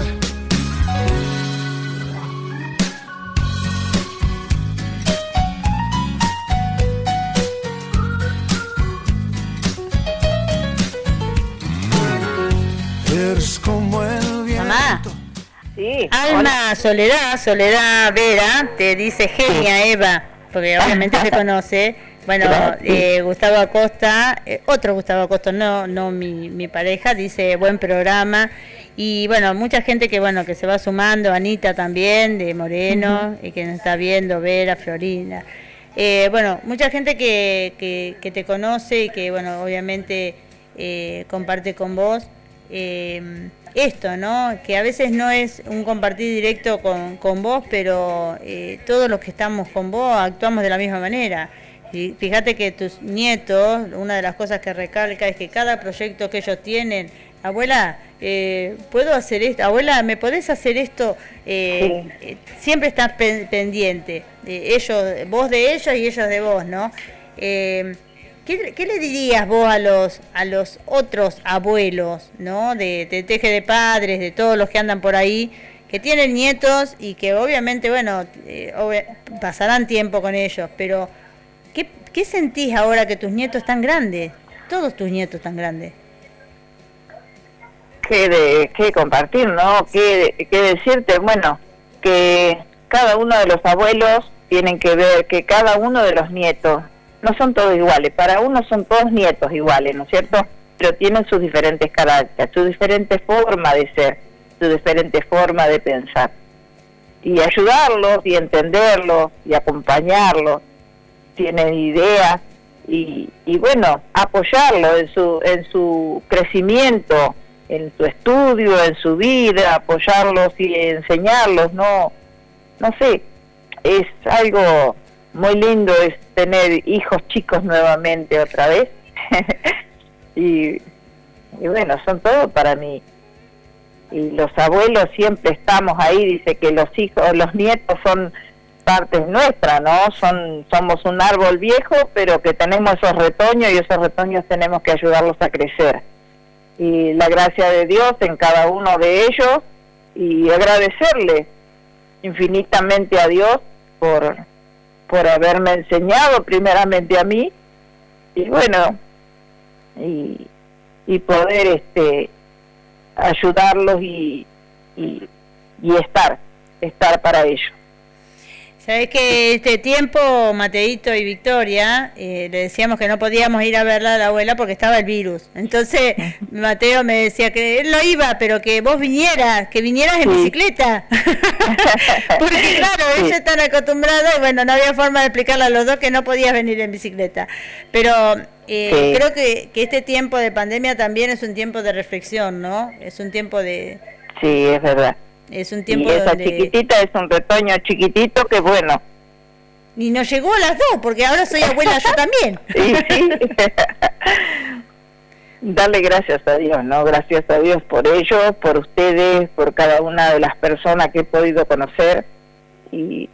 Eres como el viento. Mamá. Sí. Alma, Hola. Soledad, Soledad Vera, te dice genia Eva, porque obviamente se conoce. Bueno, eh, Gustavo Acosta, eh, otro Gustavo Acosta, no no mi, mi pareja, dice buen programa. Y bueno, mucha gente que bueno que se va sumando, Anita también, de Moreno, uh-huh. y que nos está viendo, Vera, Florina. Eh, bueno, mucha gente que, que, que te conoce y que bueno, obviamente eh, comparte con vos. Eh, esto, ¿no? Que a veces no es un compartir directo con, con vos, pero eh, todos los que estamos con vos actuamos de la misma manera. Y fíjate que tus nietos, una de las cosas que recalca es que cada proyecto que ellos tienen, abuela, eh, ¿puedo hacer esto? Abuela, ¿me podés hacer esto? Eh, sí. eh, siempre estás pen, pendiente. Eh, ellos, vos de ellos y ellos de vos, ¿no? Eh, ¿Qué, ¿Qué le dirías vos a los a los otros abuelos, ¿no? De, de Teje de Padres, de todos los que andan por ahí, que tienen nietos y que obviamente, bueno, eh, obvia, pasarán tiempo con ellos, pero ¿qué, ¿qué sentís ahora que tus nietos están grandes? Todos tus nietos están grandes. ¿Qué, de, qué compartir, no? ¿Qué, qué decirte? Bueno, que cada uno de los abuelos tienen que ver que cada uno de los nietos no son todos iguales, para uno son todos nietos iguales, ¿no es cierto? Pero tienen sus diferentes caracteres, su diferente forma de ser, su diferente forma de pensar. Y ayudarlos y entenderlos y acompañarlos, tienen ideas y, y bueno, apoyarlos en su, en su crecimiento, en su estudio, en su vida, apoyarlos y enseñarlos, no, no sé, es algo muy lindo es tener hijos chicos nuevamente otra vez. y, y bueno, son todo para mí. Y los abuelos siempre estamos ahí, dice que los hijos, los nietos son partes nuestras, ¿no? Son somos un árbol viejo, pero que tenemos esos retoños y esos retoños tenemos que ayudarlos a crecer. Y la gracia de Dios en cada uno de ellos y agradecerle infinitamente a Dios por por haberme enseñado primeramente a mí y bueno y, y poder este ayudarlos y, y y estar estar para ellos. Sabés que este tiempo, Mateito y Victoria, eh, le decíamos que no podíamos ir a verla a la abuela porque estaba el virus. Entonces, Mateo me decía que él no iba, pero que vos vinieras, que vinieras en sí. bicicleta. Porque claro, sí. ellos están acostumbrados y bueno, no había forma de explicarle a los dos que no podías venir en bicicleta. Pero eh, sí. creo que, que este tiempo de pandemia también es un tiempo de reflexión, ¿no? Es un tiempo de... Sí, es verdad. Es un tiempo y esa donde... chiquitita es un retoño chiquitito que bueno. Y nos llegó a las dos, porque ahora soy abuela yo también. Sí, sí. Darle gracias a Dios, ¿no? Gracias a Dios por ellos, por ustedes, por cada una de las personas que he podido conocer. Y,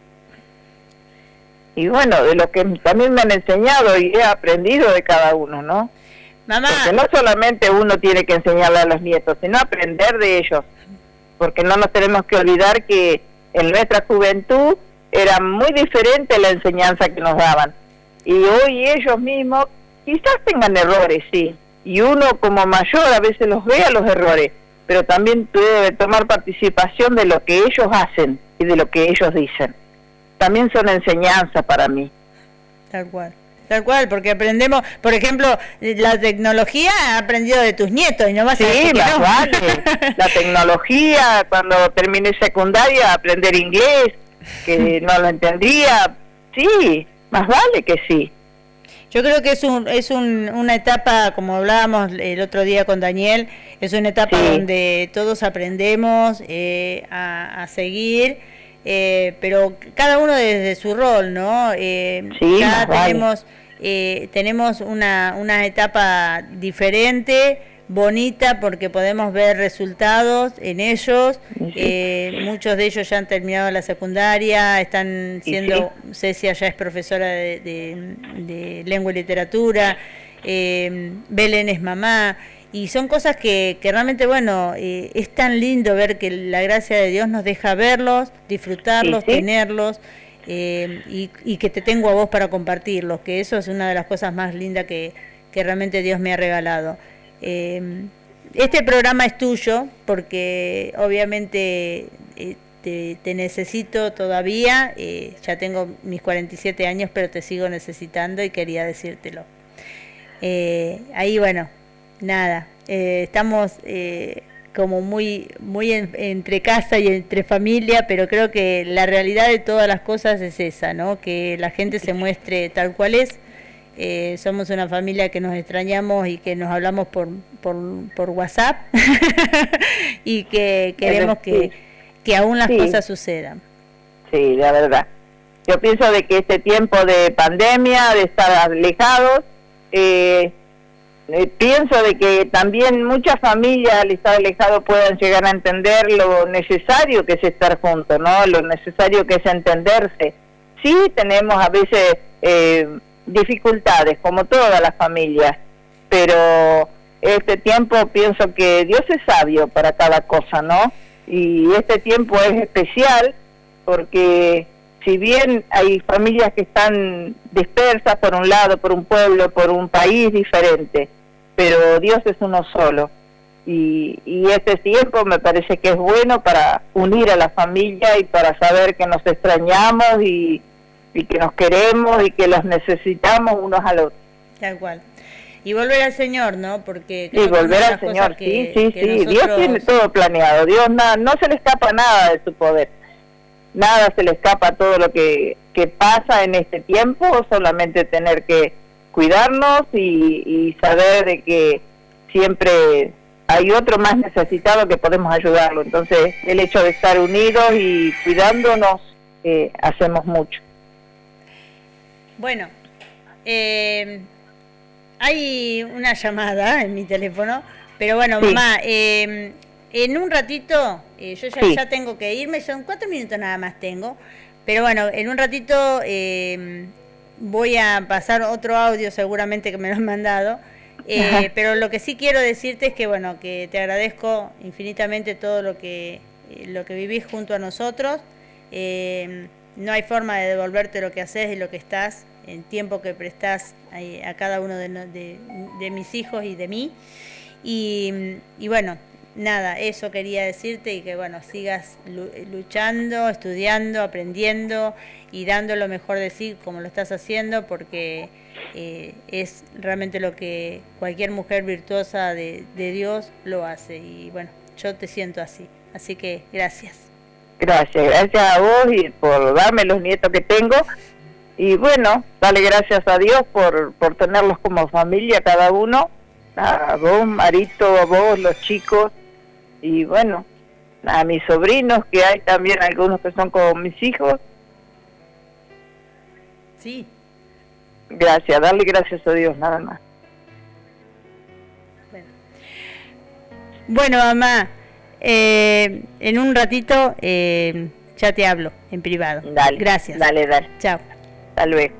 y bueno, de lo que también me han enseñado y he aprendido de cada uno, ¿no? Mamá. Porque no solamente uno tiene que enseñarle a los nietos, sino aprender de ellos. Porque no nos tenemos que olvidar que en nuestra juventud era muy diferente la enseñanza que nos daban. Y hoy ellos mismos quizás tengan errores, sí. Y uno como mayor a veces los ve a los errores, pero también debe tomar participación de lo que ellos hacen y de lo que ellos dicen. También son enseñanza para mí. Tal cual. Tal cual, porque aprendemos, por ejemplo, la tecnología ha aprendido de tus nietos y no vas sí, a decir que más no. vale. La tecnología, cuando terminé secundaria, aprender inglés, que no lo entendía, sí, más vale que sí. Yo creo que es un es un, una etapa, como hablábamos el otro día con Daniel, es una etapa sí. donde todos aprendemos eh, a, a seguir, eh, pero cada uno desde su rol, ¿no? Eh, sí, ya tenemos... Vale. Eh, tenemos una, una etapa diferente, bonita, porque podemos ver resultados en ellos. Sí. Eh, muchos de ellos ya han terminado la secundaria, están siendo, sí. Cecia ya es profesora de, de, de lengua y literatura, eh, Belén es mamá, y son cosas que, que realmente, bueno, eh, es tan lindo ver que la gracia de Dios nos deja verlos, disfrutarlos, sí, sí. tenerlos. Eh, y, y que te tengo a vos para compartirlos, que eso es una de las cosas más lindas que, que realmente Dios me ha regalado. Eh, este programa es tuyo, porque obviamente eh, te, te necesito todavía, eh, ya tengo mis cuarenta y siete años, pero te sigo necesitando y quería decírtelo. Eh, ahí, bueno, nada, eh, estamos... Eh, como muy muy en, entre casa y entre familia, pero creo que la realidad de todas las cosas es esa, ¿no? Que la gente se muestre tal cual es. Eh, somos una familia que nos extrañamos y que nos hablamos por por, por WhatsApp y que queremos que, que aún las sí. cosas sucedan. Sí, la verdad. Yo pienso de que este tiempo de pandemia, de estar alejados, eh, Eh, pienso de que también muchas familias al estar alejados puedan llegar a entender lo necesario que es estar juntos, ¿no? Lo necesario que es entenderse. Sí tenemos a veces eh, dificultades, como todas las familias, pero este tiempo pienso que Dios es sabio para cada cosa, ¿no? Y este tiempo es especial porque si bien hay familias que están dispersas por un lado, por un pueblo, por un país diferente, pero Dios es uno solo, y, y este tiempo me parece que es bueno para unir a la familia y para saber que nos extrañamos y, y que nos queremos y que los necesitamos unos a los otros. Tal cual. Y volver al Señor, ¿no? Porque sí, volver al Señor, que, sí, sí, sí, nosotros... Dios tiene todo planeado, Dios na, no se le escapa nada de su poder, nada se le escapa a todo lo que, que pasa en este tiempo, solamente tener que cuidarnos y, y saber de que siempre hay otro más necesitado que podemos ayudarlo. Entonces el hecho de estar unidos y cuidándonos, eh, hacemos mucho. Bueno, eh, hay una llamada en mi teléfono, pero bueno, sí. mamá, eh, en un ratito, eh, yo ya, sí. ya tengo que irme, son cuatro minutos nada más tengo, pero bueno, en un ratito... Eh, voy a pasar otro audio seguramente que me lo han mandado, eh, pero lo que sí quiero decirte es que bueno, que te agradezco infinitamente todo lo que eh, lo que vivís junto a nosotros. Eh, no hay forma de devolverte lo que haces y lo que estás, el tiempo que prestás a, a cada uno de, de, de mis hijos y de mí. Y, y bueno, nada, eso quería decirte y que bueno, sigas luchando, estudiando, aprendiendo y dando lo mejor de sí como lo estás haciendo, porque eh, es realmente lo que cualquier mujer virtuosa de, de Dios lo hace. Y bueno, yo te siento así, así que gracias. Gracias, gracias a vos y por darme los nietos que tengo. Y bueno, dale gracias a Dios por, por tenerlos como familia cada uno, a vos, Marito, a vos, los chicos, y bueno, a mis sobrinos, que hay también algunos que son como mis hijos. Sí. Gracias, darle gracias a Dios, nada más. Bueno, bueno mamá, eh, en un ratito eh, ya te hablo en privado. Dale. Gracias. Dale, dale. Chao. Hasta luego.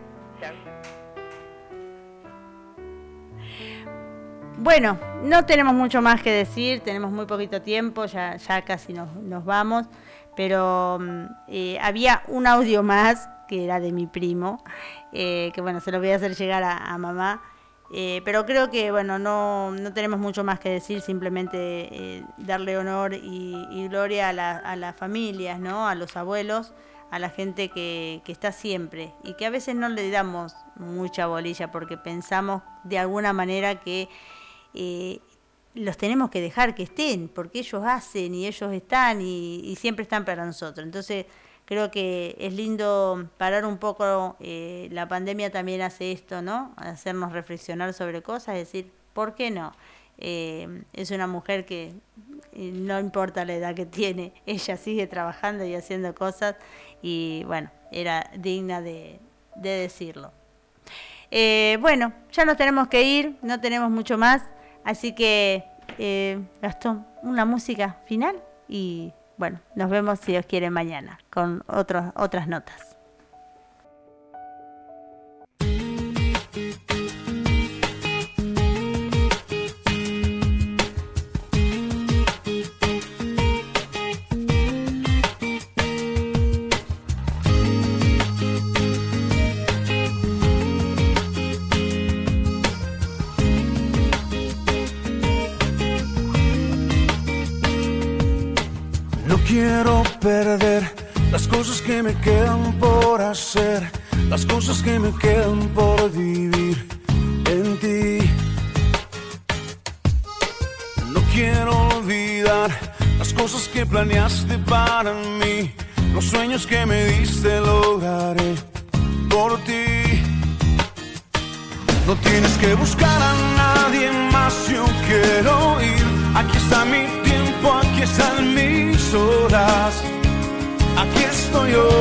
Bueno, no tenemos mucho más que decir, tenemos muy poquito tiempo, ya, ya casi nos, nos vamos, pero eh, había un audio más que era de mi primo, eh, que bueno, se lo voy a hacer llegar a, a mamá, eh, pero creo que bueno, no, no tenemos mucho más que decir, simplemente eh, darle honor y, y gloria a, la, a las familias, ¿no? A los abuelos, a la gente que, que está siempre y que a veces no le damos mucha bolilla porque pensamos de alguna manera que eh, los tenemos que dejar que estén, porque ellos hacen y ellos están y, y siempre están para nosotros. Entonces creo que es lindo parar un poco, eh, la pandemia también hace esto, ¿no? Hacernos reflexionar sobre cosas, decir, ¿por qué no? Eh, es una mujer que eh, no importa la edad que tiene, ella sigue trabajando y haciendo cosas y bueno, era digna de, de decirlo. Eh, bueno, ya nos tenemos que ir, no tenemos mucho más, así que eh, Gastón, una música final y bueno, nos vemos si Dios quiere mañana con otros, otras notas. Quiero perder las cosas que me quedan por hacer, las cosas que me quedan por vivir en ti. No quiero olvidar las cosas que planeaste para mí, los sueños que me diste lograré por ti. No tienes que buscar a nadie más, yo quiero ir. Aquí está mi tiempo, aquí están mis horas, aquí estoy yo.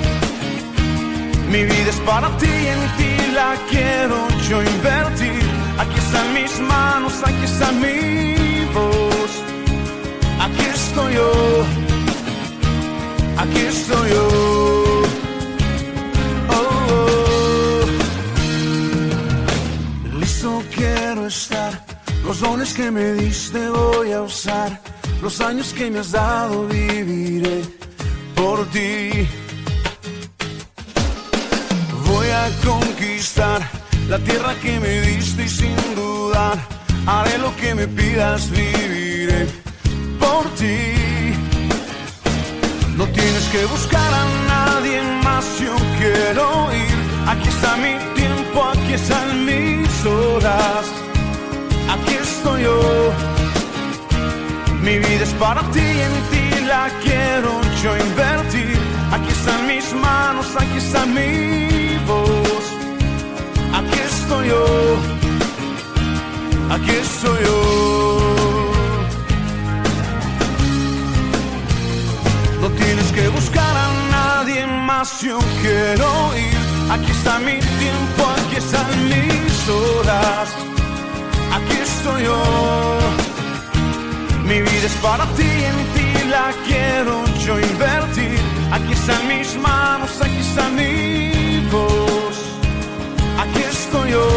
Mi vida es para ti y en ti la quiero yo invertir. Aquí están mis manos, aquí está mi voz, aquí estoy yo, aquí estoy yo. Oh, oh. Listo quiero estar. Los dones que me diste voy a usar, los años que me has dado viviré por ti. Voy a conquistar la tierra que me diste y sin dudar haré lo que me pidas, viviré por ti. No tienes que buscar a nadie más, yo quiero ir. Aquí está mi tiempo, aquí están mis horas, aquí estoy yo. Mi vida es para ti y en ti la quiero yo invertir. Aquí están mis manos, aquí está mi voz, aquí estoy yo, aquí estoy yo. No tienes que buscar a nadie más, yo quiero ir. Aquí está mi tiempo, aquí están mis horas, aquí estoy yo. Mi vida es para ti y en ti la quiero yo invertir. Aquí están mis manos, aquí está mi voz, aquí estoy yo.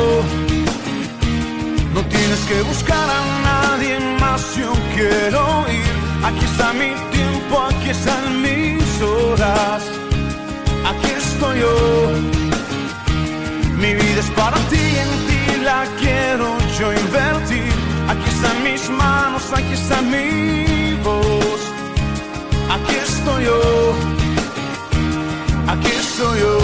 No tienes que buscar a nadie más, yo quiero ir. Aquí está mi tiempo, aquí están mis horas, aquí estoy yo. Mi vida es para ti y en ti la quiero yo invertir. Aquí están mis manos, aquí está mi voz, aquí estoy yo, aquí estoy yo.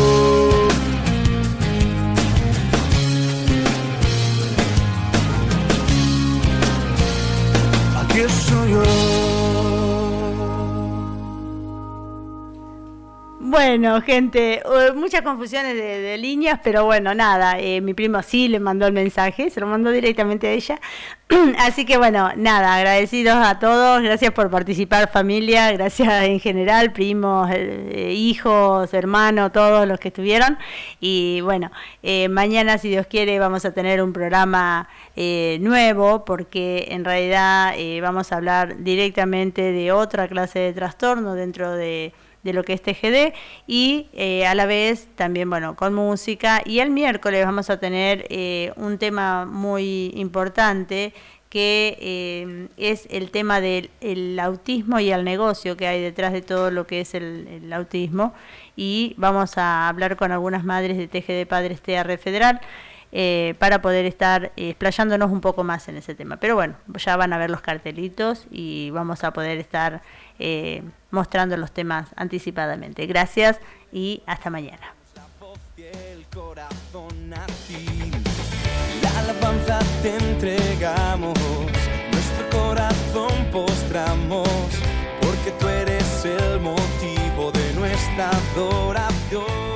Aquí estoy yo. Bueno, gente, muchas confusiones de, de líneas, pero bueno, nada, eh, mi primo sí le mandó el mensaje, se lo mandó directamente a ella. Así que bueno, nada, agradecidos a todos, gracias por participar familia, gracias en general, primos, eh, hijos, hermanos, todos los que estuvieron. Y bueno, eh, mañana si Dios quiere vamos a tener un programa eh, nuevo, porque en realidad eh, vamos a hablar directamente de otra clase de trastorno dentro de... de lo que es T G D y eh, a la vez también, bueno, con música. Y el miércoles vamos a tener eh, un tema muy importante que eh, es el tema del el autismo y el negocio que hay detrás de todo lo que es el, el autismo. Y vamos a hablar con algunas madres de T G D Padres T a Red Federal eh, para poder estar eh, explayándonos un poco más en ese tema. Pero bueno, ya van a ver los cartelitos y vamos a poder estar eh, mostrando los temas anticipadamente. Gracias y hasta mañana. a ti. La alabanza te entregamos, nuestro corazón postramos, porque tú eres el motivo de nuestra adoración.